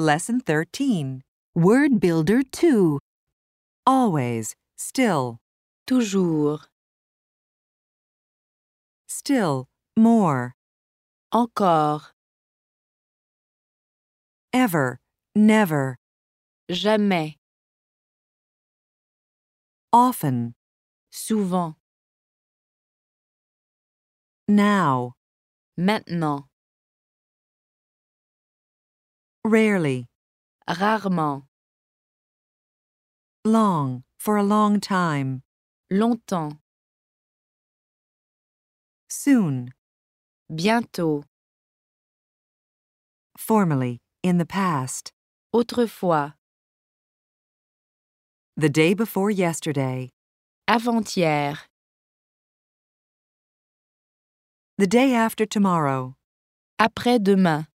Lesson 13. Word Builder 2. Always, still, toujours, still, more, encore, ever, never, jamais, often, souvent, now, maintenant, rarely, rarement, long, for a long time, longtemps, soon, bientôt, formerly, in the past, autrefois, the day before yesterday, avant-hier, the day after tomorrow, après-demain.